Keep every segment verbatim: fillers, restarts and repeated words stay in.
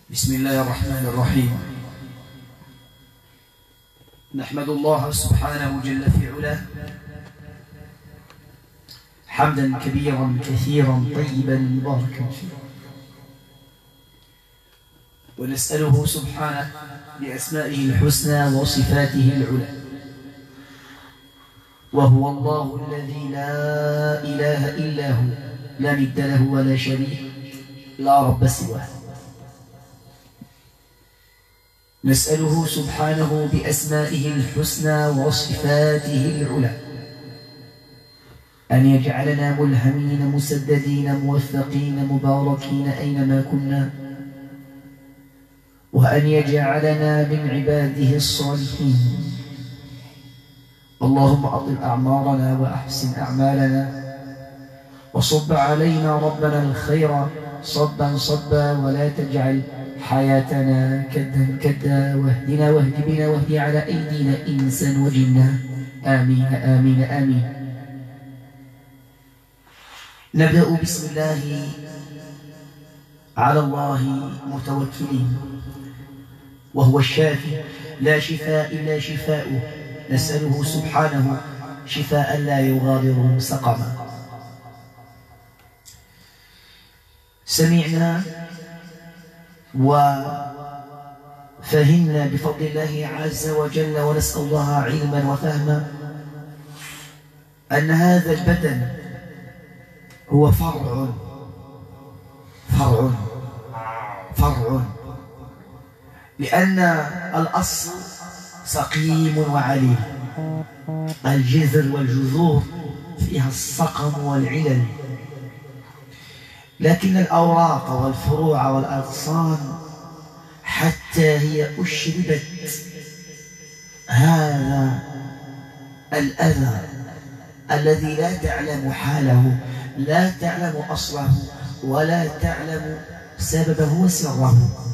بسم الله الرحمن الرحيم. نحمد الله سبحانه جل في علاه حمدا كبيرا كثيرا طيبا مباركا فيه، ونسأله سبحانه بأسمائه الحسنى وصفاته العلى، وهو الله الذي لا إله إلا هو، لا ند له ولا شريك، لا رب سواه. نسأله سبحانه بأسمائه الحسنى وصفاته العلى أن يجعلنا ملهمين مسددين موفقين مباركين أينما كنا، وأن يجعلنا من عباده الصالحين. اللهم أطل أعمارنا وأحسن أعمالنا، وصب علينا ربنا الخير صبا صبا، ولا تجعل حياتنا كدا كدا، واهدنا واهد بنا واهد على أيدينا إنسا وجنا، آمين آمين آمين. نبدأ بسم الله على الله متوكلين، وهو الشافي لا شفاء إلا شفاؤه، نسأله سبحانه شفاء لا يغادر سقما. سمعنا وفهمنا بفضل الله عز وجل، ونسأل الله علما وفهما أن هذا البدن هو فرع فرع فرع لأن الأصل سقيم وعليل، الجذر والجذور فيها السقم والعلل، لكن الأوراق والفروع والأغصان حتى هي أشربت هذا الأذى الذي لا تعلم حاله، لا تعلم أصله، ولا تعلم سببه وسره.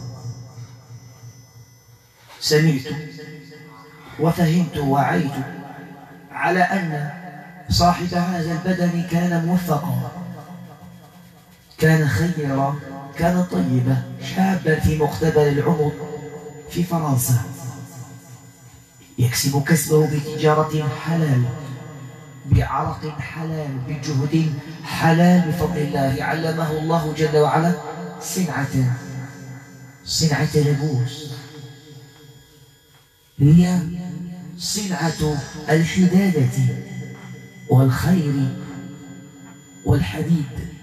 سمعت وفهمت ووعيت على أن صاحب هذا البدن كان موفقا، كان خيرا، كان طيبا، شابا في مقتبل العمر في فرنسا، يكسب كسبه بتجارة حلال، بعرق حلال، بجهد حلال بفضل الله. علمه الله جل وعلا صنعة صنعة لبوس، هي صنعة الحدادة والخير والحديد،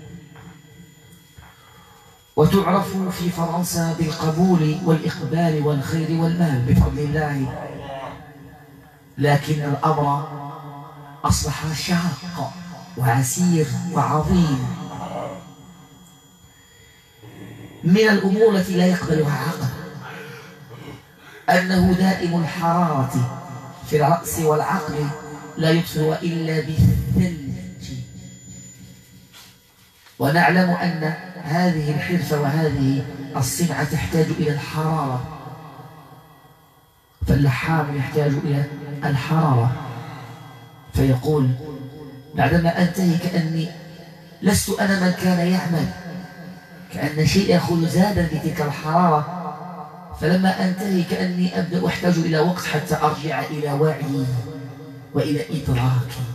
وتعرف في فرنسا بالقبول والإقبال والخير والمال بفضل الله. لكن الأمر أصبح شاق وعسير وعظيم، من الأمور التي لا يقبلها عقل أنه دائم الحرارة في الرأس والعقل، لا يطفئ إلا بالثلج. ونعلم أن هذه الحرفة وهذه الصنعة تحتاج إلى الحرارة، فاللحام يحتاج إلى الحرارة، فيقول بعدما أنتهي كأني لست أنا من كان يعمل، كأن شيء يأخذ زادا بتلك الحرارة، فلما أنتهي كأني أبدأ أحتاج إلى وقت حتى أرجع إلى وعي وإلى إدراكي.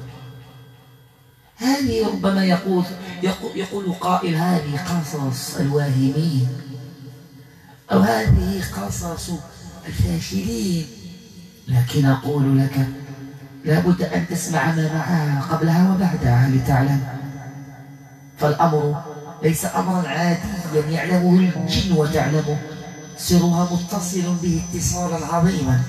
هذه ربما يقول, يقول قائل هذه قصص الواهمين، أو هذه قصص الفاشلين، لكن أقول لك لابد أن تسمع ما معها قبلها وبعدها لتعلم. فالأمر ليس أمرا عاديا يعلمه الجن وتعلمه، سرها متصل به اتصالا عظيما.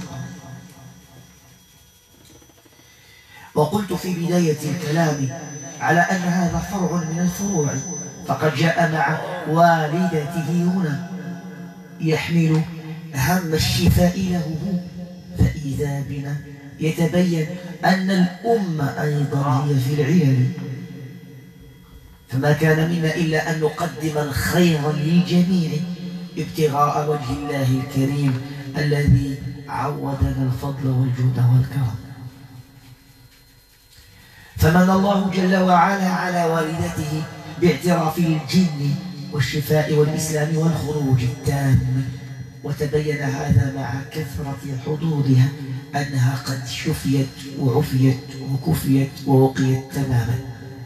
وقلت في بداية الكلام على أن هذا فرع من الفروع، فقد جاء مع والدته هنا يحمل هم الشفاء له، فإذا بنا يتبين أن الأمة أيضا هي في العلل، فما كان منا إلا أن نقدم الخير للجميع ابتغاء وجه الله الكريم الذي عودنا الفضل والجود والكرم. فمن الله جل وعلا على والدته باعتراف الجن والشفاء والإسلام والخروج التام. وتبين هذا مع كثرة حضورها أنها قد شفيت وعفيت وكفيت ووقيت تماما.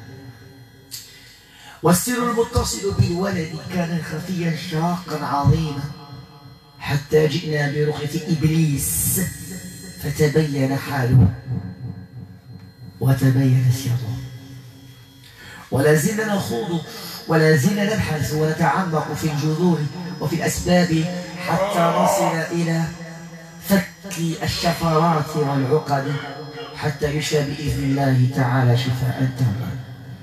والسر المتصل بالولد كان خفيا شاقا عظيما، حتى جئنا برقية إبليس فتبين حاله وتبين سره. ولا زلنا نخوض ولا زلنا نبحث ونتعمق في الجذور وفي الأسباب حتى نصل إلى فك الشفرات والعقد، حتى يشفى بإذن الله تعالى شفاء تاما.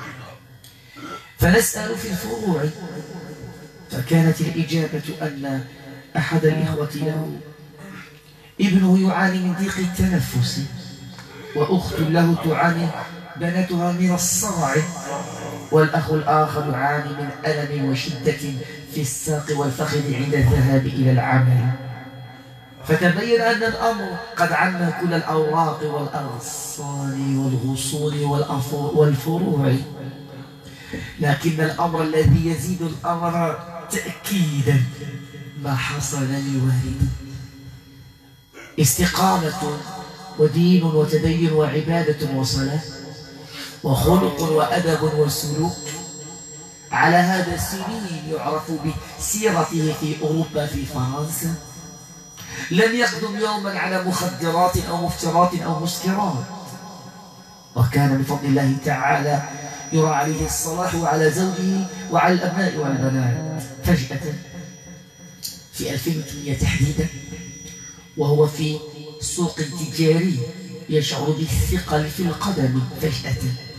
فنسأل في الفروع، فكانت الإجابة أن أحد الإخوة له ابنه يعاني من ضيق التنفس، وأخت له تعاني بناتها من الصرع، والأخ الآخر يعاني من ألم وشدة في الساق والفخذ عند الذهاب إلى العمل. فتبين أن الأمر قد عم كل الأوراق والأغصان والغصون والفروع، لكن الأمر الذي يزيد الأمر تأكيدا ما حصل لوالدي: استقامة ودين وتدين وعبادة وصلاة وخلق وأدب وسلوك. على هذا السنين يعرف بسيرته في أوروبا في فرنسا. لم يقدم يوما على مخدرات أو مفترات أو مسكرات، وكان بفضل الله تعالى يرى عليه الصلاح وعلى زوجه وعلى الأبناء والبنات. فجأة في ألفين وثمانية تحديدا، وهو في سوق تجاري يشعر بالثقل في القدم، فجأة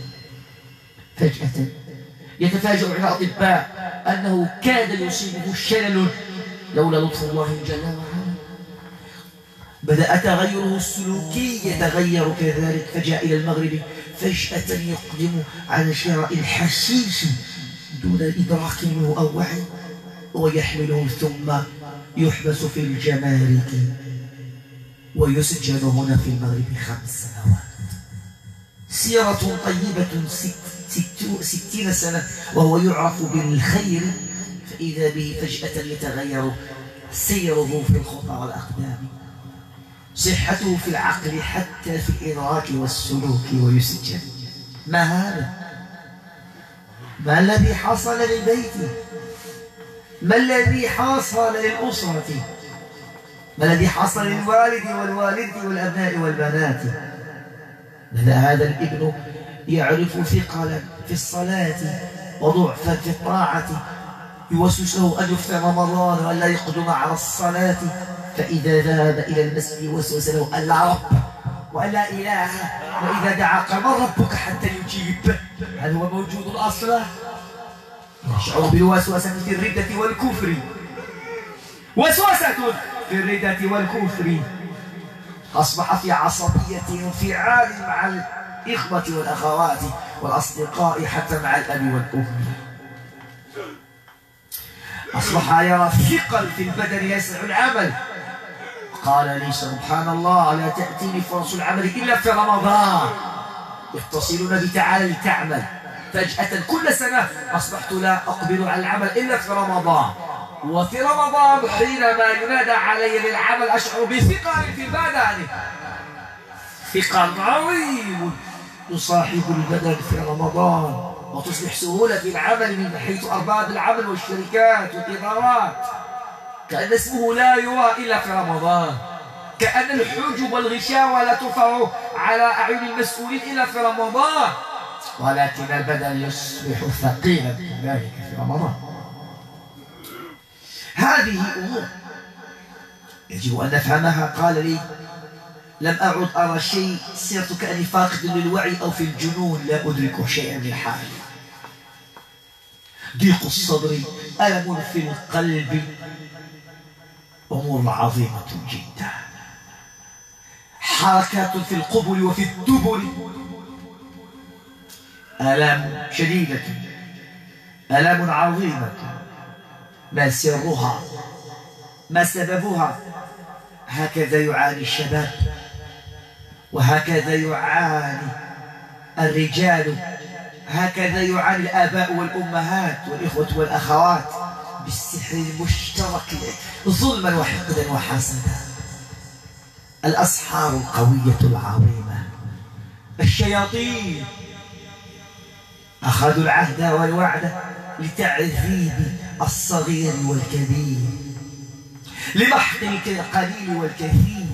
فجأة يتفاجأ على الأطباء أنه كاد يصيبه شلل لولا لطف الله جل وعلا. بدأ تغيره السلوكي يتغير كذلك، فجاء إلى المغرب فجأة يقدم على شراء الحشيش دون إدراك منه أو وعي، ويحمله ثم يحبس في الجمارك ويسجن هنا في المغرب خمس سنوات. سيرة طيبة ست ست ستين سنة وهو يعرف بالخير، فإذا به فجأة يتغير سيره في الخطى والأقدام، صحته في العقل حتى في الإدراك والسلوك، ويسجن. ما هذا؟ ما الذي حصل للبيت؟ ما الذي حصل للأسرة؟ ما الذي حصل للوالد والوالدة والأبناء والبنات؟ بدأ هذا الابن يعرف ثقلا في الصلاة وضعفا في الطاعة، يوسوس له أن يفطر رمضان وأن لا يقدم على الصلاة، فإذا ذهب إلى المسجد وسوس له أن لا رب وأن لا إله، وإذا دعا قال من ربك حتى يجيب. هل هو موجود أصلا؟ يشعر بالوسوسة في الردة والكفر، وسوسة في الردة والكفر. أصبح في عصبية انفعال مع الإخوة والأخوات والأصدقاء، حتى مع الأب والأم. أصبح يرى ثقل في البدن يسع العمل. قال لي سبحان الله: لا تأتيني فرص العمل إلا في رمضان، يتصلون بي تعالى لتعمل. فجأة كل سنة أصبحت لا أقبل على العمل إلا في رمضان، وفي رمضان حينما ينادى علي للعمل أشعر بثقل في البدن، ثقل عظيم يصاحب البدن في رمضان، وتصبح سهولة في العمل من حيث أرباب العمل والشركات والإدارات، كأن اسمه لا يرى إلا في رمضان، كأن الحجب والغشاوة لا ترفع على أعين المسؤولين إلا في رمضان، ولكن البدن يصبح ثقيلا كذلك في رمضان. هذه أمور يجب أن نفهمها. قال لي: لم أعد أرى شيء، صرت كأني فاقد للوعي أو في الجنون، لا أدرك شيئا من حالي. ضيق الصدر، ألم في القلب، أمور عظيمة جدا، حركات في القبل وفي الدبر، آلام شديدة، آلام عظيمة. ما سرها؟ ما سببها؟ هكذا يعاني الشباب، وهكذا يعاني الرجال، هكذا يعاني الآباء والأمهات والإخوة والأخوات بالسحر المشترك ظلما وحقدا وحسدا. الأسحار القوية العظيمة، الشياطين أخذوا العهد والوعد لتعذيب الصغير والكبير، لمحق القليل والكثير.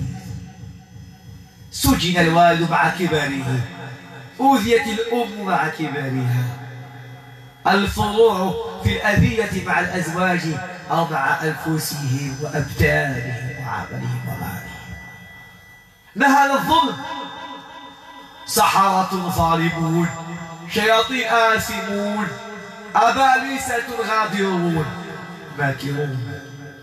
سجن الوالد مع كباره، أوذيت الأم مع كبارها، الفروع في الأذية مع الأزواج أو مع أنفسهم وأبدانهم وعملهم ومالهم. نهل الظلم، سحرة ظالمون، شياطين آثمون، أبالسة غادرون ماكرون.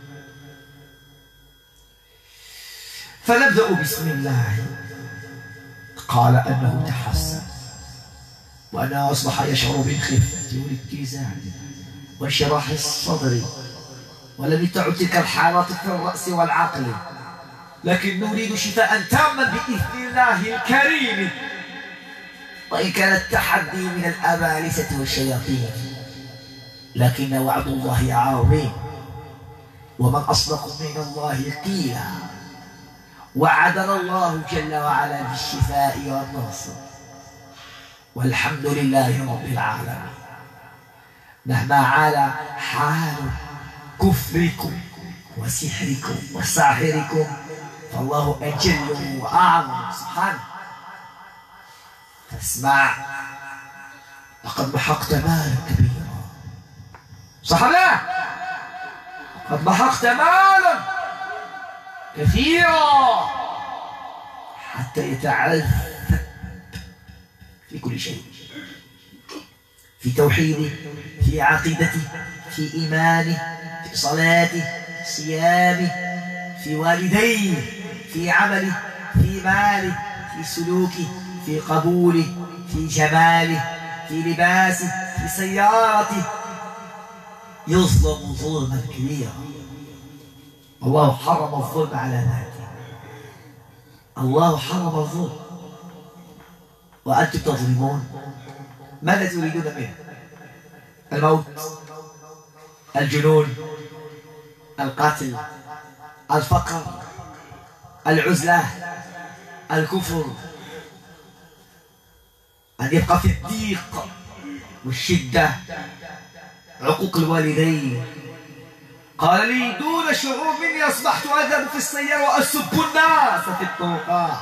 فنبدأ بسم الله. قال أنه تحسن وأنه أصبح يشعر بالخفة والاتزان وانشراح الصدر، ولم تعد تلك الحالات في الرأس والعقل، لكن نريد شفاء تاما بإذن الله الكريم. وإن كان التحدي من الأبالسة والشياطين، لكن وعد الله عظيم، ومن أصدق من الله قيلا. وعدنا الله جل وعلا بالشفاء والنصر، والحمد لله رب العالمين. مهما على حال كفركم وسحركم وساحركم فالله أجل وأعظم سبحانه. فاسمع، لقد محقت مالا كبيرا، صحبا، لقد محقت مالا كثيرا حتى يتعذب في كل شيء، في توحيده، في عقيدته، في إيمانه، في صلاته، في صيامه، في والديه، في عمله، في ماله، في سلوكه، في قبوله، في جماله، في لباسه، في سيارته. يظلم ظلما كبيرا. الله حرم الظلم على ذاته، الله حرم الظلم، وأنتم تظلمون. ماذا تريدون منه؟ الموت، الجنون، القتل، الفقر، العزلة، الكفر، أن يبقى في الضيق والشدة، عقوق الوالدين. قال لي دون شعور مني أصبحت أذهب في السيارة وأسب الناس في الطرقات،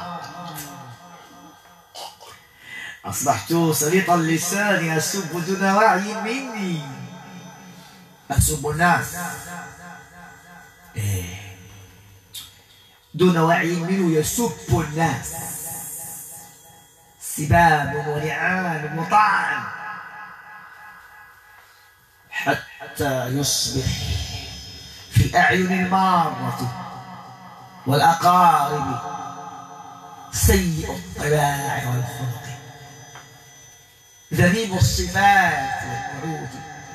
أصبحت سليط اللسان أسب دون وعي مني، أسب الناس إيه. دون وعي منه يسب الناس، سباب ولعان وطعن، حتى يصبح في أعين المارة والأقارب سيء الطباع والخلق، ذميم الصفات والوعود،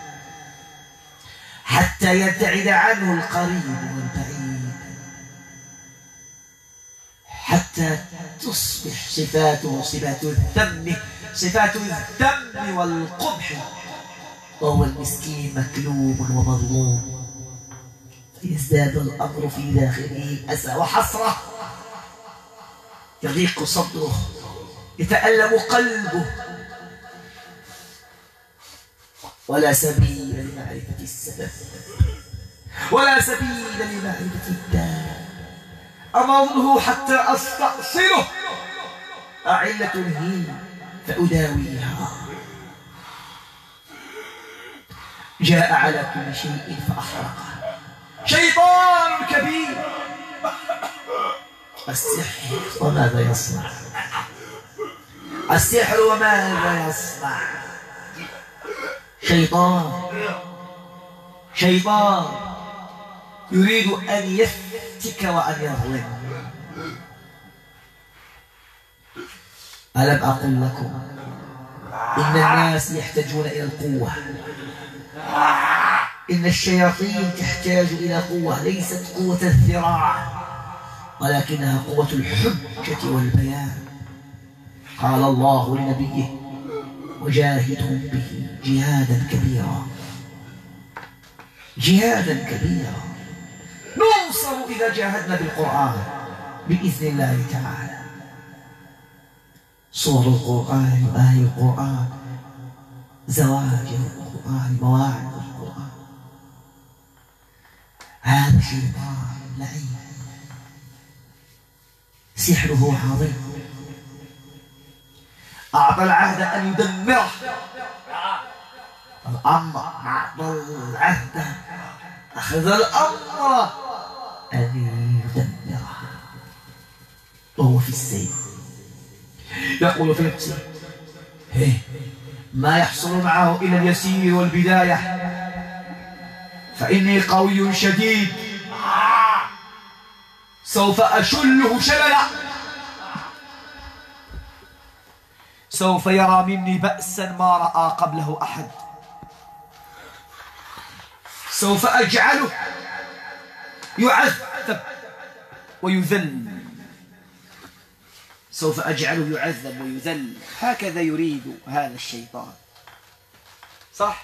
حتى يبتعد عنه القريب والبعيد، حتى تصبح صفاته صفات الذم، صفات الذم والقبح، وهو المسكين مكلوم ومظلوم. فيزداد الأمر في داخله أسى وحسرة، يضيق صدره، يتألم قلبه، ولا سبيل لمعرفة السبب، ولا سبيل لمعرفة الداء. أمره حتى أستأصله، أعلة هي فأداويها. جاء على كل شيء فأحرقه، شيطان كبير. السحر وماذا يصنع؟ السحر وماذا يصنع؟ شيطان، شيطان يريد أن يفتك وأن يظلم. ألم أقل لكم إن الناس يحتاجون إلى القوة؟ إن الشياطين تحتاج إلى قوة، ليست قوة الذراع ولكنها قوة الحجة والبيان. قال الله لنبيه وجاهدهم به جهادا كبيرا، جهادا كبيرا. ننصر إذا جاهدنا بالقرآن بإذن الله تعالى. صور القرآن وآي القرآن، زواجر القرآن، مواعظ القرآن. هذا شيطان لعين سحره عظيم، أعطى العهد أن يدمره. الأمر أعطى العهد، أخذ الأمر أن يدمره وهو في السيف. يقول في نفسه ما يحصل معه إلا اليسير والبداية، فإني قوي شديد سوف أشله شللا، سوف يرى مني بأسا ما رأى قبله أحد، سوف أجعله يعذب ويذل، سوف أجعله يعذب ويذل. هكذا يريد هذا الشيطان. صح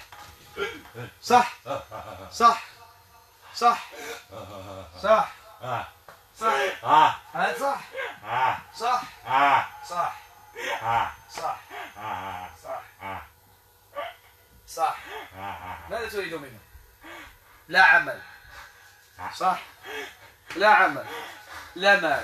صح صح صح صح صح هذا صح صح صح صح صح صح. ماذا تريد منه؟ لا عمل، صح؟ لا عمل، لا مال،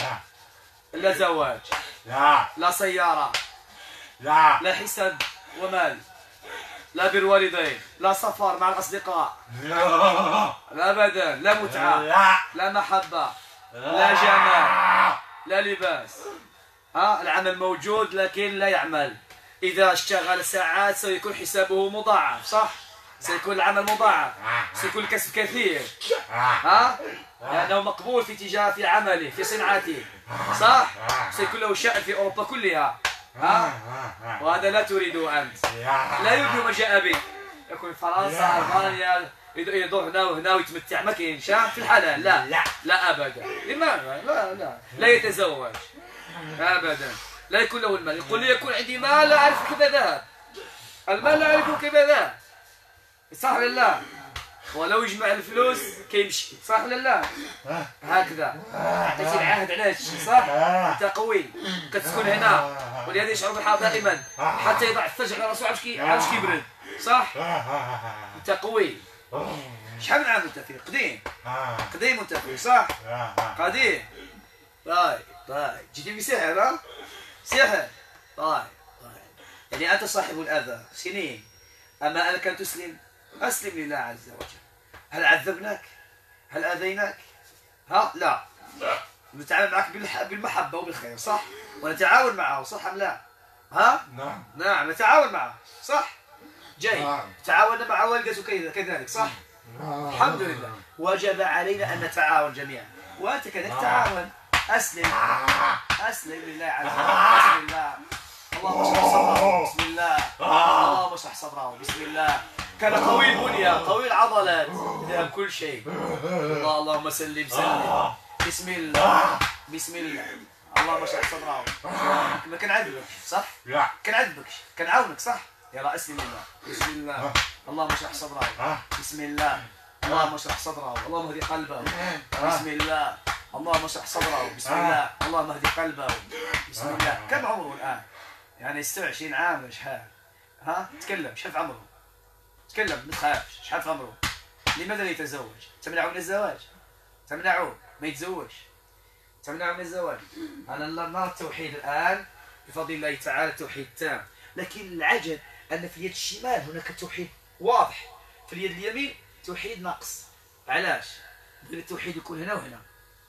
لا زواج، لا لا سيارة، لا لا حساب ومال، لا بر والدين، لا سفر مع الأصدقاء، لا بدن، لا متعة، لا محبة، لا جمال، لا لباس. ها العمل موجود لكن لا يعمل. إذا اشتغل ساعات سيكون حسابه مضاعف، صح؟ سيكون العمل مضاعف، سيكون الكسب كثير، ها؟ لأنه مقبول في تجارة في عمله في صنعته، صح؟ سيكون له شأن في أوروبا كلها، ها؟ وهذا لا تريده أنت. لا يريد من جاء به يكون في فرنسا ألمانيا يدور هنا وهنا ويتمتع، ما كاين شيء في الحلال. لا لا لا أبدا. لماذا؟ لا لا لا يتزوج أبدا، لا يكون له المال. يقول لي يكون عندي مال لا أعرف كيف ذهب، المال لا أعرف كيف ذهب، صح ولا لا؟ ولو يجمع الفلوس كيمشي، صح ولا لا؟ هكذا عطيتي العهد على هادشي، صح؟ انت قوي كتسكن هنا، ولهذا يشعر بالحرب دائما حتى يضع الثلج على راسو عاوش كيبرد، صح؟ انت قوي. شحال من عام انت فيه؟ قديم قديم انت فيه، صح؟ قديم. طيب طيب جيتي بسحر، ها؟ سحر. طيب طيب يعني انت صاحب الاذى سنين، اما انك ان تسلم أسلم لله عز وجل. هل عذبناك؟ هل أذيناك؟ ها؟ لا. نتعامل معك بالمحبة وبالخير، صح؟ ونتعاون معه، صح أم لا؟ ها؟ نعم. نعم نتعاون معه، صح؟ جيد. نعم. تعاوننا مع والدته كذلك، صح؟ نعم. الحمد لله. وجب علينا أن نتعاون جميعا، وأنت كذلك تعاون. أسلم. أسلم لله عز وجل. بسم الله. اللهم اشرح صدره. بسم الله. اللهم اشرح صدره. بسم الله. كان قوي البنية، قوي العضلات، ذهب كل شيء. الله اللهم سلم سلم. بسم الله بسم الله. اللهم اشرح صدره. ما كنعذبك، صح؟ لا كنعذبكش، كنعاونك، صح؟ يلا اسلم لله. بسم الله. اللهم اشرح صدره. بسم الله. اللهم اشرح صدره. اللهم اهدي قلبه. بسم الله. اللهم اشرح صدره. بسم الله. اللهم اهدي قلبه. بسم الله. كم عمره الآن؟ يعني ستة وعشرين عام ولا شحال؟ ها؟ تكلم، شحال في عمره؟ تكلم ما تخافش. شحال في عمره؟ لماذا لا يتزوج؟ تمنعه من الزواج؟ تمنعه ما يتزوجش، تمنعه من الزواج. أنا نرى التوحيد الآن بفضل الله تعالى توحيد تام، لكن العجب أن في اليد الشمال هناك توحيد واضح، في اليد اليمين توحيد ناقص. علاش؟ بغينا التوحيد يكون هنا وهنا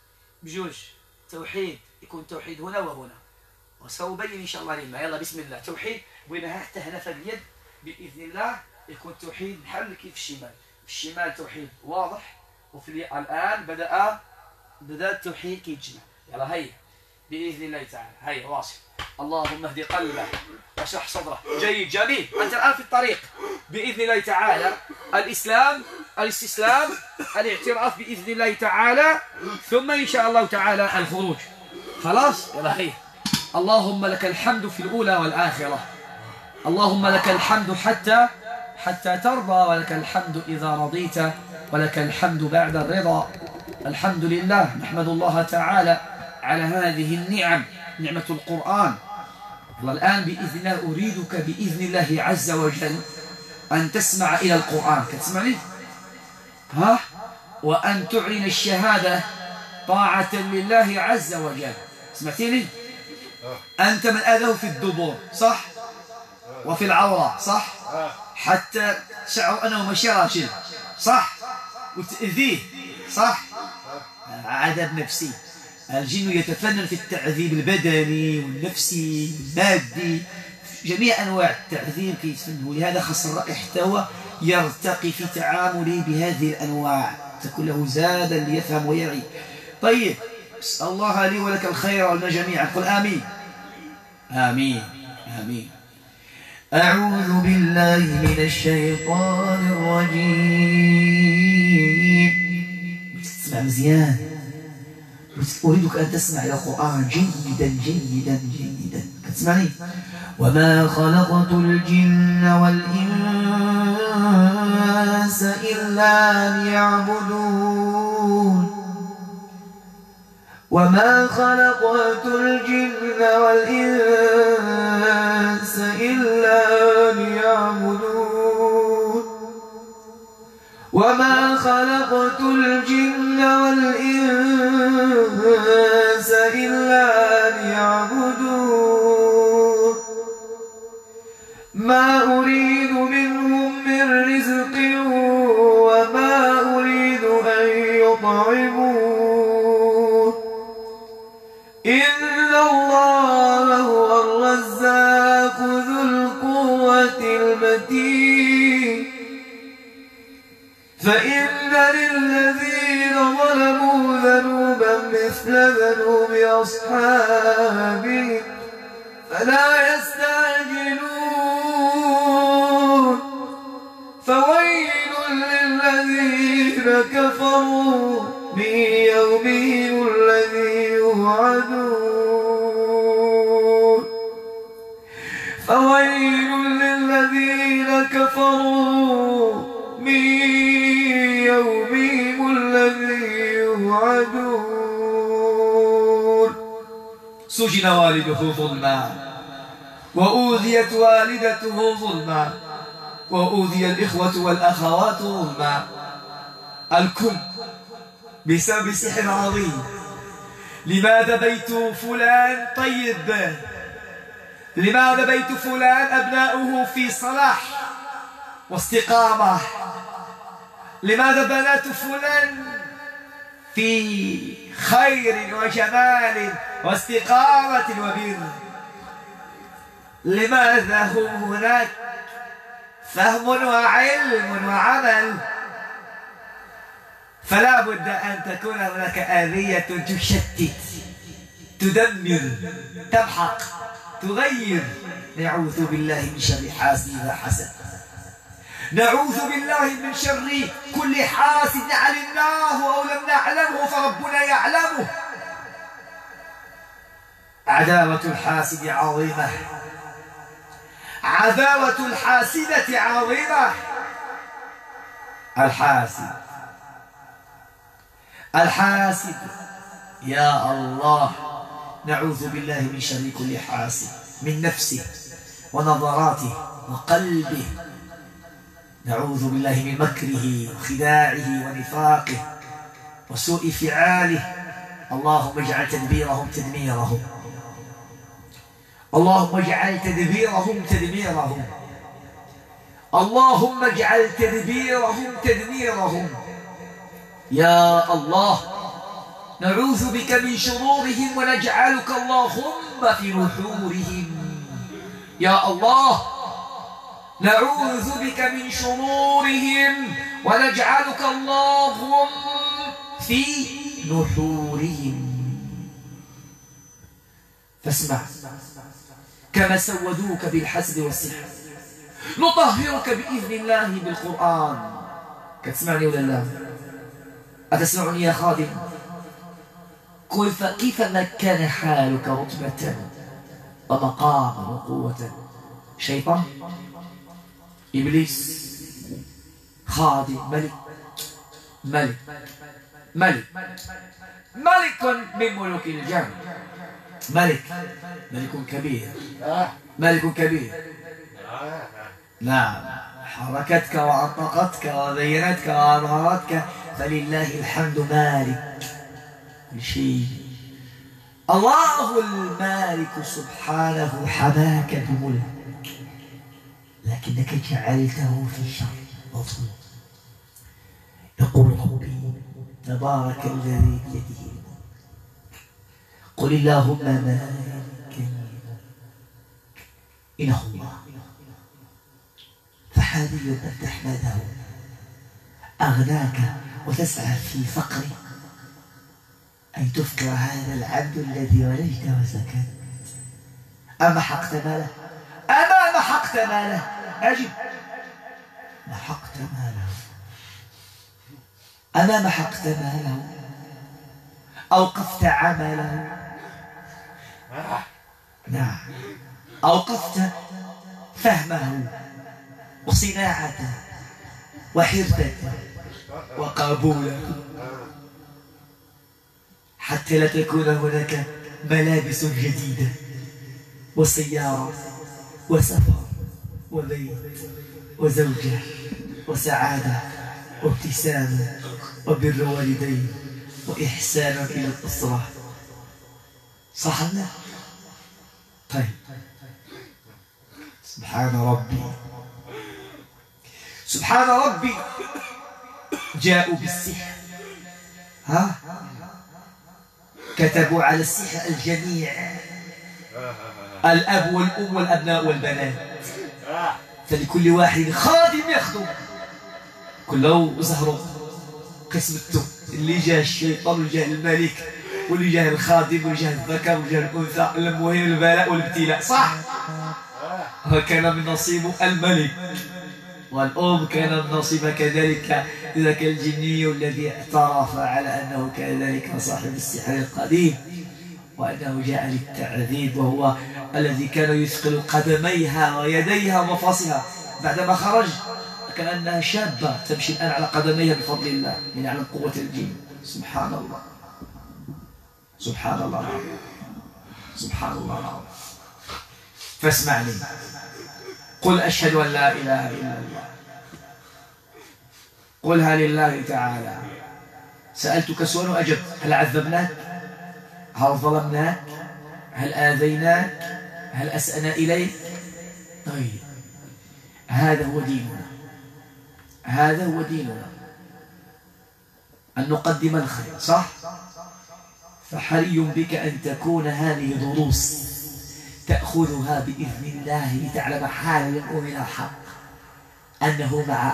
بجوج، توحيد يكون توحيد هنا وهنا، وسأبين إن شاء الله لما. يلا بسم الله. توحيد بغينا حتى هنا في اليد بإذن الله يكون توحيد بحال كيف الشمال. في الشمال توحيد واضح، وفي الآن بدأ بدأ التوحيد كيتجمع. يلا هيا بإذن الله تعالى. هيا واصل. اللهم اهدي قلبه واشرح صدره. جيد جميل. أنت الآن في الطريق بإذن الله تعالى. الإسلام، الاستسلام، الاعتراف بإذن الله تعالى، ثم إن شاء الله تعالى الخروج. خلاص يلا هيا. اللهم لك الحمد في الأولى والآخرة، اللهم لك الحمد حتى حتى ترضى، ولك الحمد إذا رضيت، ولك الحمد بعد الرضا. الحمد لله، نحمد الله تعالى على هذه النعم، نعمة القرآن. والآن بإذن الله أريدك بإذن الله عز وجل أن تسمع إلى القرآن. كتسمعني؟ ها؟ وأن تعلن الشهادة طاعة لله عز وجل. سمعتيني؟ أنت من آذاه في الدبر صح؟ وفي العورة صح؟ حتى شعر أنه مشي راجل صح؟ وتأذيه صح؟ عذاب نفسي. الجن يتفنن في التعذيب البدني والنفسي والمادي، جميع أنواع التعذيب كيتفننوا. لهذا خاص الرأي حتى هو يرتقي في تعامله بهذه الأنواع، تكون له زادا ليفهم ويعي. طيب، أسأل الله لي ولك الخير ولنا جميعا. قل آمين. آمين آمين. أعوذ بالله من الشيطان الرجيم. تسمع مزيان، أريدك أن تسمع إلى القرآن جيدا جيدا جيدا. كتسمعني؟ وما خلقت الجن والإنس إلا ليعبدون. وما خلقت الجن والإنس إلا ليعبدون. وما خلقت الجن والإنس إلا ليعبدون. ما أريد منهم من رزق وما أريد أن يطعمون. إن الله هو الرزاق ذو القوة المتين. فإن للذين ظلموا ذنوبا مثل ذنوب أصحابهم فلا يستعجلون. فويل للذين كفروا من يومهم الذي يوعدون. فويل للذين كفروا من يومهم الذي يوعدون. سجن والده ظلما، وأوذيت والدته ظلما، وأوذي الإخوة والأخوات ظلما، الكل بسبب سحر عظيم. لماذا بيت فلان طيب؟ لماذا بيت فلان أبناؤه في صلاح واستقامة؟ لماذا بنات فلان في خير وجمال واستقامة وبر؟ لماذا هم هناك فهم وعلم وعمل؟ فلا بد أن تكون هناك آلية تشتت، تدمر، تمحق، تغير. نعوذ بالله من شر حاسد إذا حسد. نعوذ بالله من شر كل حاسد علمناه أو لم نعلمه فربنا يعلمه. عداوة الحاسد عظيمة، عداوة الحاسدة عظيمة. الحاسد الحاسد يا الله، نعوذ بالله من شر كل حاسد، من نفسه ونظراته وقلبه. نعوذ بالله من مكره وخداعه ونفاقه وسوء فعاله. اللهم اجعل تدبيرهم تدميرهم، اللهم اجعل تدبيرهم تدميرهم، اللهم اجعل تدبيرهم تدميرهم يا الله. نعوذ بك من شرورهم ونجعلك اللهم في نحورهم يا الله. نعوذ بك من شرورهم ونجعلك اللهم في نحورهم. فاسمع، كما سودوك بالحسد والسحر نطهرك بإذن الله بالقرآن. كتسمعني ولا لا؟ أتسمعني يا خادم؟ كيف ما كان حالك رتبة ومقاما وقوة شيطان، إبليس، خادم، ملك ملك ملك ملك من ملوك الجنة، ملك ملك كبير، ملك كبير. نعم، حركتك وأنطقتك وبينتك وأظهرتك، فلله الحمد مالك كل شيء. الله المالك سبحانه حماك بملك، لكنك جعلته في شر مظلوم. يقول ربي تبارك الذي بيده الملك، قل اللهم مالك الملك، إنه الله، فحري أن تحمده. أغناك وتسعى في فقرك أن تفكر هذا العبد الذي ولجت وسكت. أمحقت ماله؟ أما محقت ماله؟ أجب، محقت ماله. أما محقت ماله؟ أوقفت عمله؟ نعم، أوقفت فهمه وصناعته وحرفته وقبوله، حتى لا تكون هناك ملابس جديدة وسيارة وسفر وبيت وزوجة وسعادة وابتسامة وبر والدين وإحسان إلى الأسرة. صح ولا لا؟ طيب، سبحان ربي سبحان ربي جاءوا بالسحر، ها كتبوا على السحر الجميع، الأب والأم والأبناء والبنات، فلكل واحد خادم يخدم، كله زهره قسمته، اللي جاه الشيطان واللي جاه الملك واللي جاه الخادم واللي جاه الذكر واللي جاه الأنثى، المهم البلاء والابتلاء. صح، وكان من نصيب الملك، والأم كان من نصيب كذلك ذاك الجني الذي اعترف على أنه كذلك صاحب السحر القديم، وأنه جاء للتعذيب، وهو الذي كان يثقل قدميها ويديها ومفاصلها. بعدما خرج كأنها شابة تمشي الآن على قدميها بفضل الله، من على قوة الجن. سبحان الله سبحان الله العظيم سبحان الله العظيم. فاسمعني، قل أشهد أن لا إله إلا الله، قلها لله تعالى. سألتك سؤال وأجبت، هل عذبناك؟ هل ظلمناك؟ هل آذيناك؟ هل أسأنا إليك؟ طيب، هذا هو ديننا، هذا هو ديننا، أن نقدم الخير. صح؟ فحري بك أن تكون هذه دروس تأخذها بإذن الله لتعلم حال المؤمن الحق أنه مع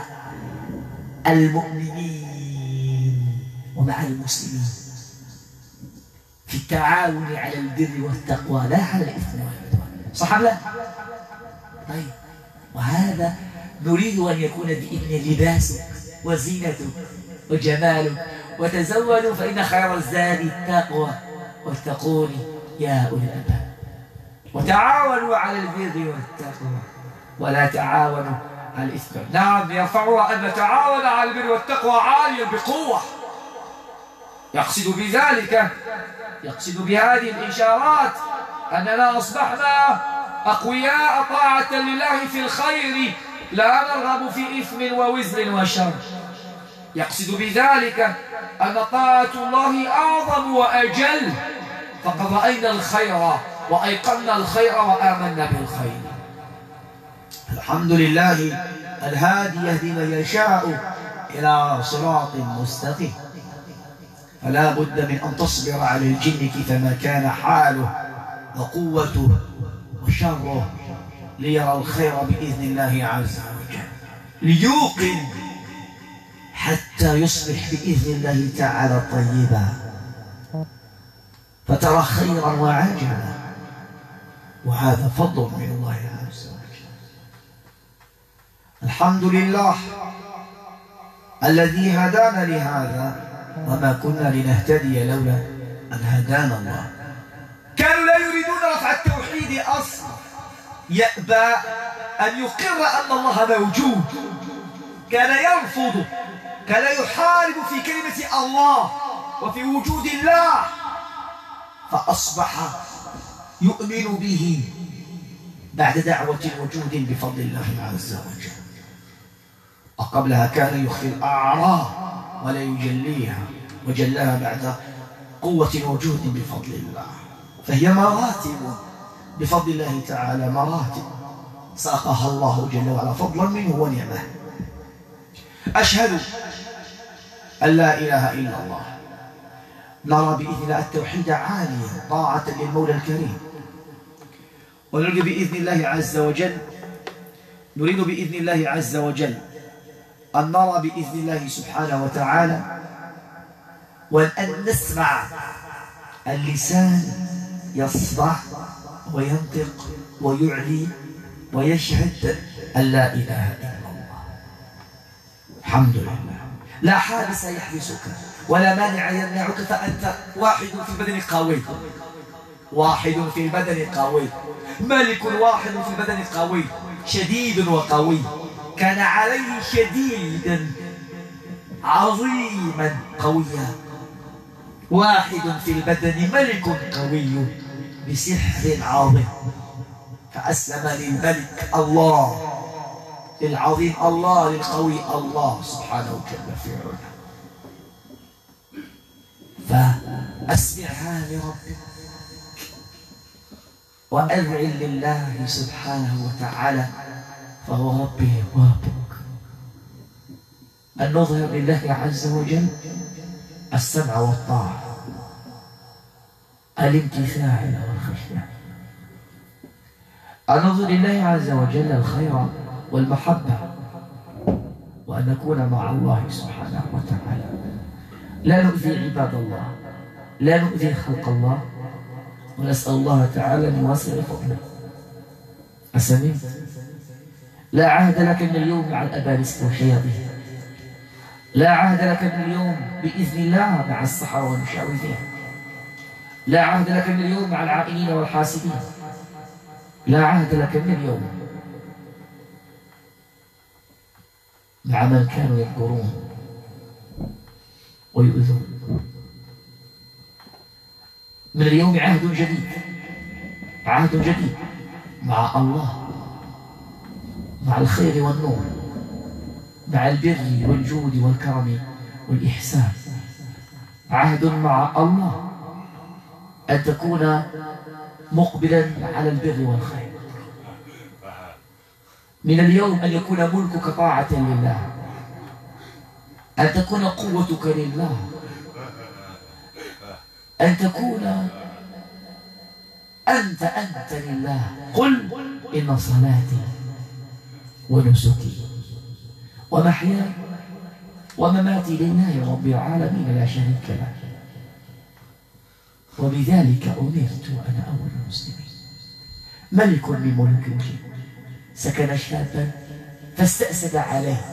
المؤمنين ومع المسلمين في التعاون على البر والتقوى، لا على الإثم والعدوان. صح ولا لا؟ طيب، وهذا نريد أن يكون بإذن لباسك وزينتك وجمالك. وتزودوا فإن خير الزاد التقوى واتقوني يا أولي الألباب. وتعاونوا على البر والتقوى ولا تعاونوا على الإثم. نعم، يرفعها أن نتعاون على البر والتقوى عاليا بقوة. يقصد بذلك، يقصد بهذه الإشارات أننا أصبحنا أقوياء طاعة لله في الخير، لا نرغب في إثم ووزر وشر. يقصد بذلك أن طاعة الله أعظم وأجل، فقد رأينا الخير وأيقنا الخير وآمنا بالخير. الحمد لله الهادي يهدي من يشاء إلى صراط مستقيم، فلا بد من أن تصبر على الجن كيفما كان حاله وقوته وشره، ليرى الخير بإذن الله عز وجل، ليوقن حتى يصبح بإذن الله تعالى طيبا، فترى خيرا وعاجلا، وهذا فضل من الله عز وجل. الحمد لله الذي هدانا لهذا، وما كنا لنهتدي لولا أن هدانا الله. كانوا لا يريدون رفع التوحيد أصلا، يأبى أن يقر أن الله موجود، كان يرفض، كان يحارب في كلمة الله وفي وجود الله، فأصبح يؤمن به بعد دعوة وجود بفضل الله عز وجل. وقبلها كان يخفي الأعراض ولا يجليها، وجلاها بعد قوة وجود بفضل الله. فهي مراتب بفضل الله تعالى، مراتب ساقها الله جل وعلا فضلا منه ونعمه. أشهد أن لا إله إلا الله، نرى بإذن الله التوحيد عاليا طاعة للمولى الكريم، ونريد بإذن الله عز وجل نريد بإذن الله عز وجل أن نرى بإذن الله سبحانه وتعالى، وأن نسمع اللسان يصدع وينطق ويعلي ويشهد أن لا إله إلا الله. الحمد لله، لا حابس يحبسك ولا مانع يمنعك، فأنت واحد في البدن قوي، واحد في البدن قوي، ملك واحد في البدن قوي، شديد وقوي، كان عليه شديدا عظيما قويا، واحد في البدن ملك قوي بسحر عظيم، فأسلم للملك الله، للعظيم الله، للقوي الله سبحانه جل في علاه. فأسمعها لربك وأذعن لله سبحانه وتعالى، فهو ربي وربك. أن نظهر لله عز وجل السمع والطاعة، الامتثال والخشية، أن نظهر لله عز وجل الخير والمحبة، وأن نكون مع الله سبحانه وتعالى، لا نؤذي عباد الله، لا نؤذي خلق الله، ونسأل الله تعالى أن يوسع فضله. أسمعت؟ لا عهد لك من اليوم مع الأبالسة والشياطين، لا عهد لك من اليوم بإذن الله مع السحرة والمشعوذين، لا عهد لك من اليوم مع العائلين والحاسدين، لا عهد لك من اليوم مع من كانوا يذكرون ويؤذون. من اليوم عهد جديد، عهد جديد مع الله، مع الخير والنور، مع البر والجود والكرم والإحسان. عهد مع الله أن تكون مقبلا على البر والخير. من اليوم أن يكون ملكك طاعة لله، أن تكون قوتك لله، أن تكون أنت أنت لله. قل إن صلاتي ونسكي ومحياي ومماتي لله رب العالمين لا شريك له، وبذلك أمرت وأنا أول المسلمين. ملك من ملوك الجن سكن شابا فاستأسد عليه.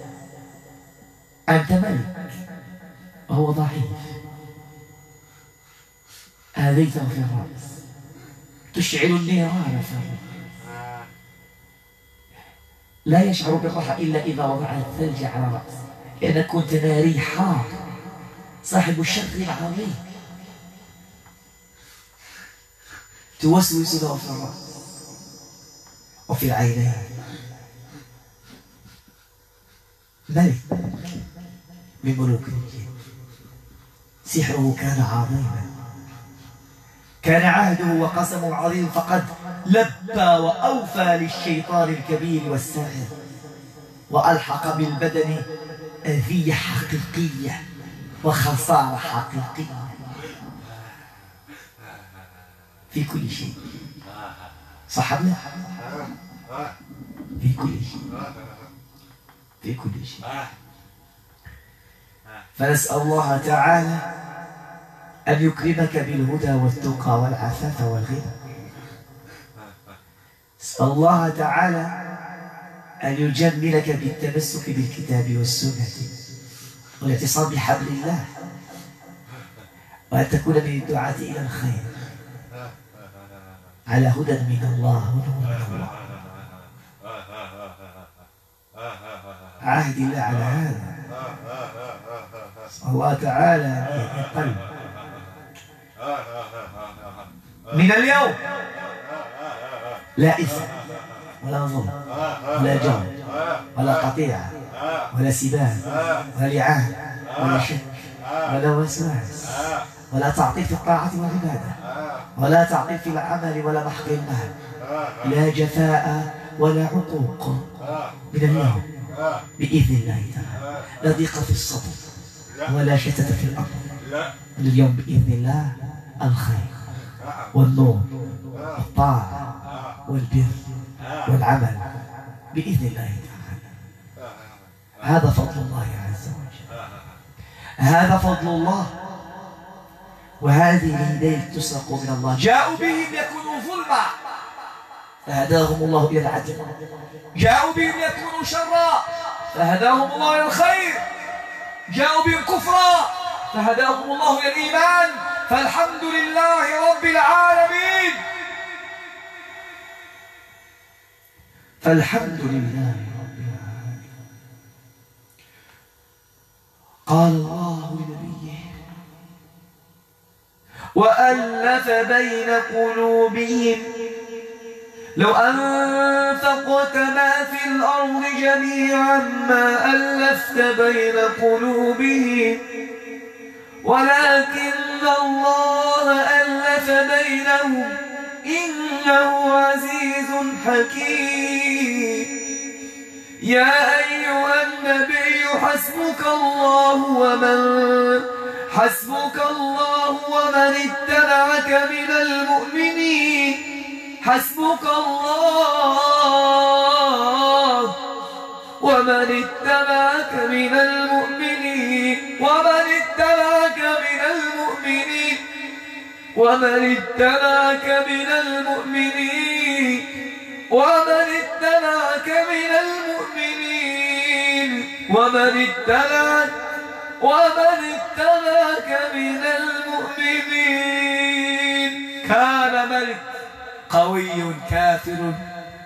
أنت ملك وهو ضعيف، آذيته في الرأس، تشعل النيران في الرأس، لا يشعر بالراحة إلا إذا وضع الثلج على رأسه، لأنك كنت ناري حار صاحب الشر العظيم، توسوس له في الرأس وفي العينين. ملك من ملوك الجن، سحره كان عظيما، كان عهده وقسمه عظيم، فقد لبى وأوفى للشيطان الكبير والساحر، وألحق بالبدن أذية حقيقية وخسارة حقيقية في كل شيء. صحبنا في كل شيء، في كل شيء. فنسأل الله تعالى أن يكرمك بالهدى والتقى والعفاف والغنى. نسأل الله تعالى أن يجملك بالتمسك بالكتاب والسنة والاعتصام بحبل الله، وأن تكون من الدعاة إلى الخير على هدى من الله ونور من الله. عهد الله على هذا. الله تعالى القلب من اليوم لا إثم ولا ظلم ولا جور ولا قطيعة ولا سباب ولا لعان ولا شك ولا وسواس ولا تعطيل في الطاعة والعبادة ولا تعطيل في العمل ولا محق المال، لا جفاء ولا عقوق من اليوم بإذن الله تعالى، لا ضيق في الصدر ولا شتت في الأرض. من اليوم بإذن الله الخير والنور والطاعة والبر والعمل بإذن الله تعالى. هذا فضل الله عز وجل، هذا فضل الله، وهذه الهداية تسرق من الله. جاءوا بهم يكونوا ظلما فهداهم الله إلى العدل، جاءوا بهم يكونوا شرا فهداهم الله إلى الخير، جاءوا بهم كفرا فهداهم الله إلى الإيمان. فالحمد لله رب العالمين، فالحمد لله رب العالمين. قال الله لنبيه: وألف بين قلوبهم لو أنفقت ما في الأرض جميعا ما ألفت بين قلوبهم ولكن الله ألف بينهم إنه عزيز حكيم. يا أيها النبي حسبك الله ومن حسبك الله ومن اتبعك من المؤمنين. حسبك الله ومن اتبعك من المؤمنين ومن اتبعك من المؤمنين ومن اتبعك من المؤمنين ومن اتبعك من المؤمنين ومن اتبعك ومن اتبعك من المؤمنين. كان ملك قوي كافر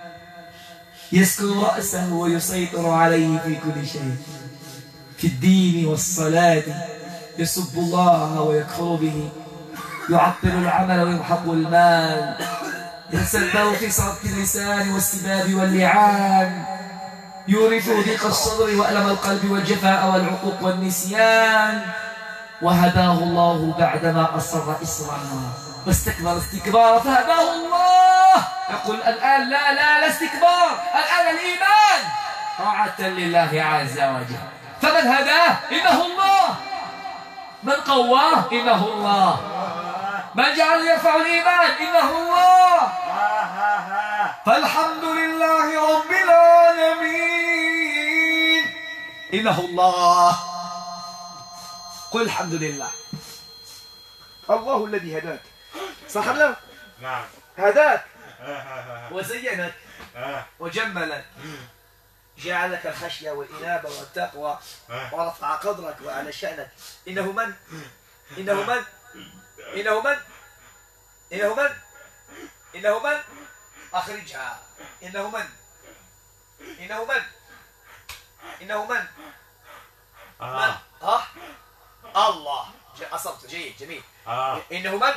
يسكن رأسه ويسيطر عليه في كل شيء، في الدين والصلاة يسب الله ويكفر به، يعطل العمل ويمحق المال، يتسبب في صرف اللسان والسباب واللعان، يورث ضيق الصدر وألم القلب والجفاء والعقوق والنسيان. وهداه الله بعدما أصر إسرا واستكبر استكبارا فهداه الله. يقول الآن لا لا لا استكبار، الآن الإيمان طاعة لله عز وجل. فمن هداه؟ إنه الله. من قواه؟ إنه الله. من جعل يرفع الإيمان؟ إنه الله. فالحمد لله رب العالمين، إنه الله. قل الحمد لله. الله الذي هداك، صح ولا لا؟ نعم. هداك وزينك وجملك، جعلك الخشية والإنابة والتقوى ورفع قدرك وعلى شأنك. إنه من؟ إنه من؟ إنه من؟ إنه من؟ إنه من؟ أخرجها. إنه من؟ إنه من؟ إنه من؟ من؟ ها؟ الله. أصبت. جيد جميل. إنه من؟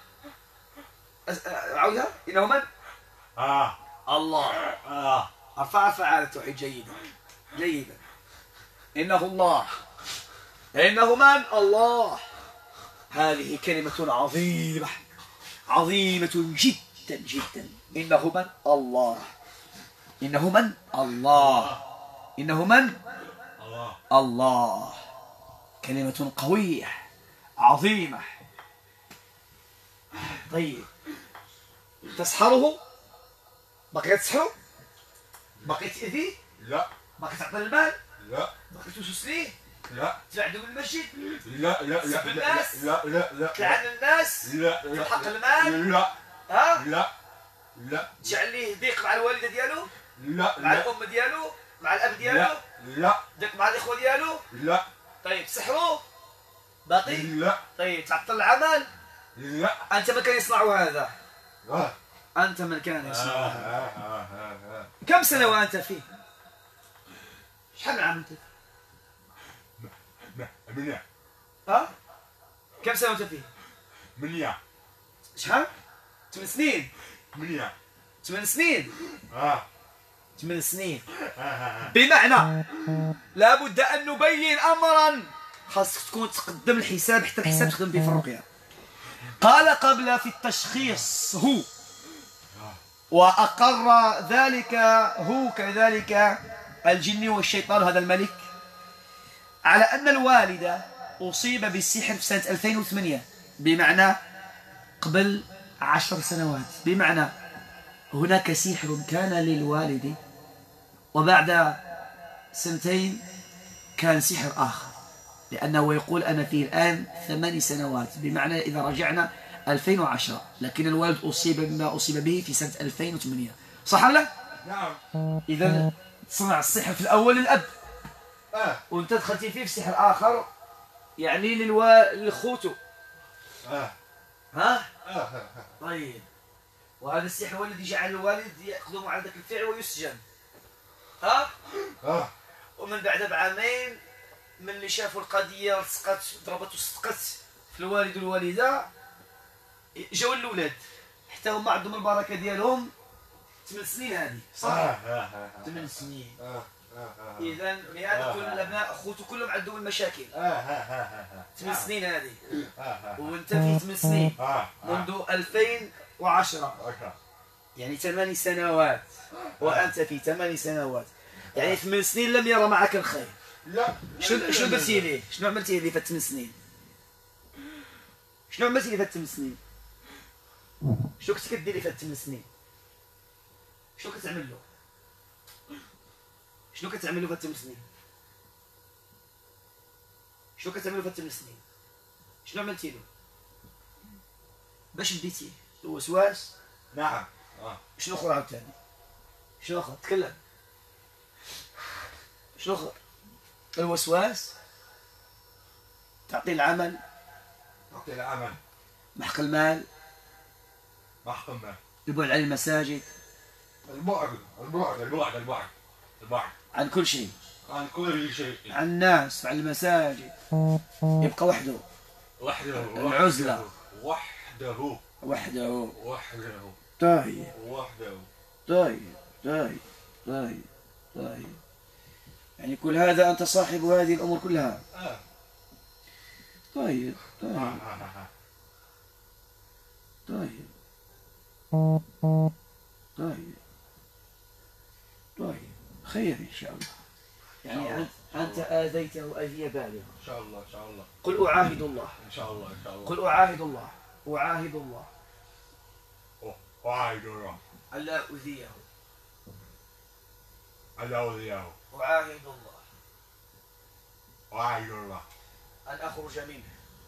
أعودها. إنه من؟ آه. الله. آه. ارفع فعالة توحيد. جيدا جيدا. إنه الله. إنه من؟ الله. هذه كلمة عظيمة عظيمة جدا جدا. إنه من؟ الله. إنه من؟ الله. إنه من؟ الله. الله. كلمة قوية عظيمة. طيب، تسحره؟ بقيت تسحره؟ بقيت تأذيه؟ لا. بقيت تعطي المال؟ لا. بقيت توسوس ليه؟ لا. تبعده من المسجد؟ لا لا لا تسب الناس؟ لا لا لا. تلعن الناس؟ لا لا. تحق المال؟ لا. ها؟ لا لا. تجعل ليه ضيق مع الوالدة ديالو؟ لا. مع الأم ديالو؟ مع الأب ديالو؟ لا. لا. ضيق مع الإخوة ديالو؟ لا. طيب تسحروه؟ باقي؟ لا. طيب تعطل العمل؟ لا. أنت من كان يصنع هذا؟ آه. أنت من كان يصنع آه. هذا؟ آه. آه. آه. كم سنة وأنت فيه؟ شحال من عام انت؟ منيا ها؟ كم سنة وانت فيه؟ منيا شحال؟ ثمان سنين. منيا ثمان سنين. اه ثمان سنين. اه بمعنى لابد ان نبين امرا خاصك تكون تقدم الحساب حتى الحساب تخدم به في الرقيه. قال قبل في التشخيص هو، واقر ذلك هو كذلك الجن والشيطان هذا الملك على ان الوالد اصيب بالسحر في سنه ألفين وثمانية، بمعنى قبل عشر سنوات. بمعنى هناك سحر كان للوالد وبعد سنتين كان سحر آخر، لأنه يقول أنا فيه الآن ثمان سنوات، بمعنى إذا رجعنا ألفين وعشرة، لكن الوالد أصيب بما أصيب به في سنة ألفين وثمانية. صح ولا لا؟ نعم. إذا صنع السحر في الأول للأب، اه وأنت دخلتي فيه في سحر آخر يعني للوا... للخوتو. اه ها؟ اه طيب، وهذا السحر هو الذي جعل الوالد يقدم على ذلك الفعل ويسجن. ها؟ اه ومن بعد بعامين من اللي شافوا القضيه لصقات ضربت وصدقت في الوالد والوالده جاو الاولاد حتى هما عندهم البركه ديالهم. ثمان سنين هذه صح؟ ثمان سنين. اذا لهذا كل الابناء اخوته كلهم عندهم المشاكل. ثمان سنين هذه، وانت في ثمان سنين منذ ألفين وعشرة، يعني ثمان سنوات، وانت في ثمان سنوات، يعني ثمان سنين لم يرى معك الخير. لا. شنو شنو درتي ليه؟ شنو عملتي ليه في الثمان سنين؟ شنو عملتي ليه في الثمان سنين؟ شنو كنتي كديري في الثمان سنين؟ شنو كتعمل له؟ شنو كتعمل له في الثمان سنين؟ شنو كتعمل له في الثمان سنين؟ شنو عملتي له؟ باش بديتي؟ الوسواس؟ نعم. اه شنو اخر عاوتاني؟ شنو اخر؟ تكلم. شنو اخر؟ الوسواس، تعطيل العمل، تعطي العمل، محق المال، محكم البعد عن المساجد، البعد البعد البعد البعد البعد عن كل شيء، عن كل شيء، عن الناس، عن المساجد، يبقى وحده، وحده، العزلة، وحده وحده. وحده طيب وحده. طيب طيب طيب طيب، يعني كل هذا أنت صاحب هذه الأمور كلها. اه طيب طيب آه. طيب طيب طيب، خير إن شاء الله. يعني أنت أنت آذيته أذية بالغة. ان شاء الله ان شاء الله. قل أعاهد الله. ان شاء الله ان شاء الله. قل أعاهد الله. أعاهد الله وعاهد الله ألا أذيه. ألا أوذيه. أعاهد الله وعاهد الله أن أخرج منه.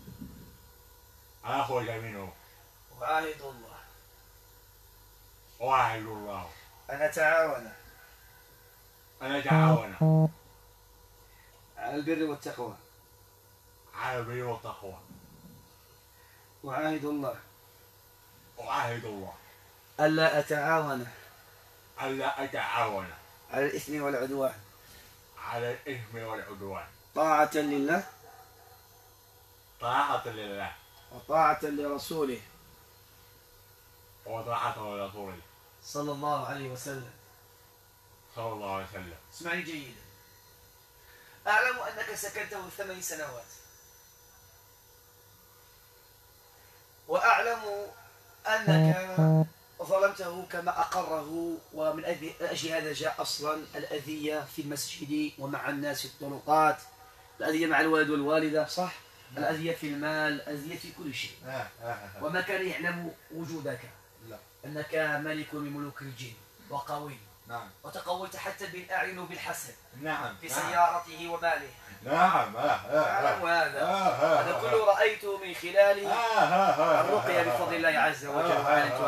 أن أخرج منه. أعاهد الله وعاهد الله أن أتعاون أن أتعاون على البر والتقوى. على البر والتقوى. أعاهد الله وعاهد الله ألا أتعاون ألا أتعاون على الإثم والعدوان. على الإثم والعدوان. طاعة لله طاعة لله وطاعة لرسوله وطاعة لرسوله صلى الله عليه وسلم. صلى الله عليه وسلم. اسمعني جيدا. أعلم أنك سكنته ثمان سنوات، وأعلم أنك ظلمته كما أقره، ومن أجل هذا جاء أصلا الأذية في المسجد ومع الناس في الطرقات، الأذية مع الوالد والوالدة، صح؟ الأذية في المال، الأذية في كل شيء. وما كان يعلم وجودك، لا. أنك ملك من ملوك الجن وقوي. نعم. وتقويت حتى بالأعين وبالحسد. نعم. في سيارته وماله. نعم. أعلم هذا. هذا كله رأيته من خلال الرقية بفضل الله عز وجل.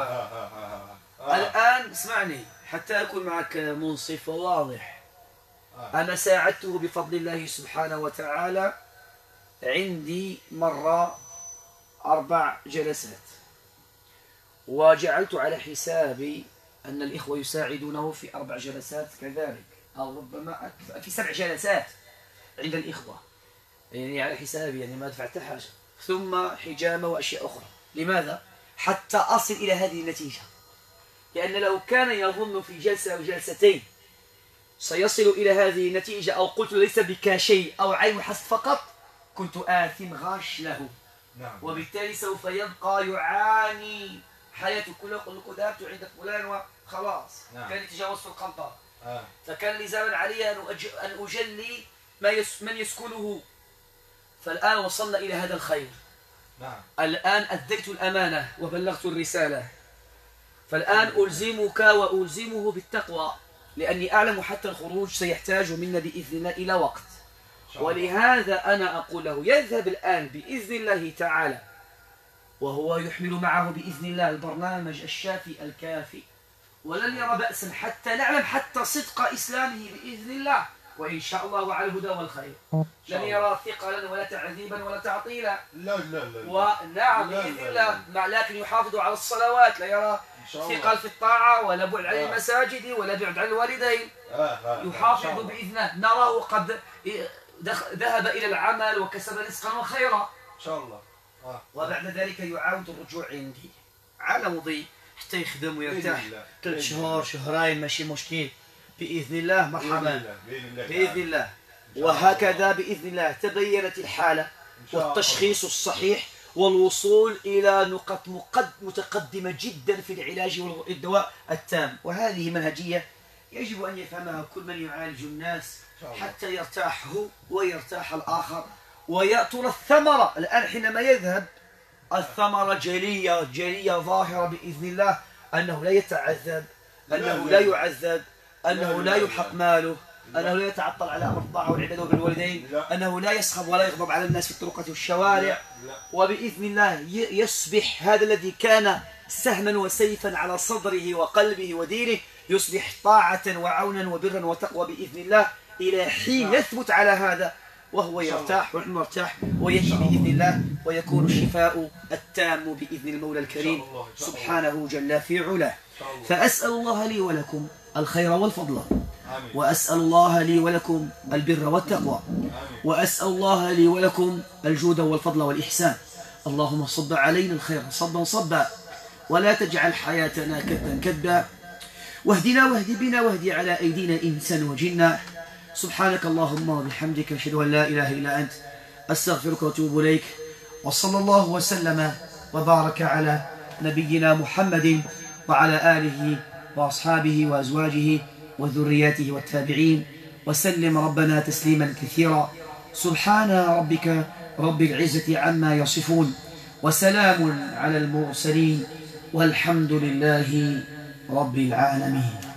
الآن اسمعني حتى أكون معك منصف وواضح. أنا ساعدته بفضل الله سبحانه وتعالى. عندي مرة أربع جلسات، وجعلت على حسابي أن الإخوة يساعدونه في أربع جلسات كذلك. أو ربما في سبع جلسات عند الإخوة، يعني على حسابي، يعني ما دفعت حاجة، ثم حجامة وأشياء أخرى. لماذا؟ حتى أصل إلى هذه النتيجة، لأن لو كان يظن في جلسة أو جلستين سيصل إلى هذه النتيجة، أو قلت ليس بك شيء أو عين حسد فقط، كنت آثم غاش له. نعم. وبالتالي سوف يبقى يعاني حياته كلها. يقول لك ذهبت عند فلان وخلاص. نعم. كان يتجاوز في القنطرة. آه. فكان لزاما علي أن أن أجلي ما يس من يسكنه. فالآن وصلنا إلى هذا الخير. نعم. الآن أديت الأمانة وبلغت الرسالة، فالآن ألزمك وألزمه بالتقوى، لأني أعلم حتى الخروج سيحتاج منا بإذن الله إلى وقت. ولهذا أنا أقول له يذهب الآن بإذن الله تعالى، وهو يحمل معه بإذن الله البرنامج الشافي الكافي، ولن يرى بأسا حتى نعلم حتى صدق إسلامه بإذن الله، وإن شاء الله على الهدى والخير. لن يرى ثقلا ولا تعذيبا ولا تعطيلا. لا لا لا. ونعم بإذن الله، لكن يحافظ على الصلوات، لا يرى ثقل في الطاعة ولا بعد عن المساجد ولا بعد عن الوالدين. يحافظ بإذن الله. نراه قد ذهب إلى العمل وكسب رزقا وخيرا إن شاء الله. آه. وبعد ذلك يعاود الرجوع عندي على مضي حتى يخدم ويرتاح ثلاث شهور شهرين ماشي مشكل بإذن الله. مرحبا بإذن الله. وهكذا بإذن الله تبينت الحالة والتشخيص الصحيح والوصول إلى نقط متقدمة جدا في العلاج والدواء التام. وهذه منهجية يجب أن يفهمها كل من يعالج الناس حتى يرتاح هو ويرتاح الآخر ويأتون الثمرة. الآن حينما يذهب الثمرة جلية جلية ظاهرة بإذن الله، أنه لا يتعذب، أنه لا يعذب، أنه لا يحق ماله، أنه لا يتعطل على أمر الطاعة والعبادة وبالوالدين، أنه لا يسخب ولا يغضب على الناس في الطرقات والشوارع. وبإذن الله يصبح هذا الذي كان سهما وسيفا على صدره وقلبه ودينه يصبح طاعة وعونا وبرا وتقوى بإذن الله، إلى حين يثبت على هذا وهو يرتاح ونحن نرتاح، ويجي بإذن الله ويكون الشفاء التام بإذن المولى الكريم سبحانه جل في علاه. فأسأل الله لي ولكم الخير والفضل، وأسأل الله لي ولكم البر والتقوى، وأسأل الله لي ولكم الجود والفضل والإحسان. اللهم صب علينا الخير صبا صبا، ولا تجعل حياتنا كدا كدا، واهدنا واهد بنا واهدي على أيدينا إنسان وجنا. سبحانك اللهم وبحمدك أشهد أن لا إله إلا أنت أستغفرك وأتوب إليك. وصلى الله وسلم وبارك على نبينا محمد وعلى آله وأصحابه وأزواجه وذرياته والتابعين وسلم ربنا تسليما كثيرا. سبحان ربك رب العزة عما يصفون، وسلام على المرسلين، والحمد لله رب العالمين.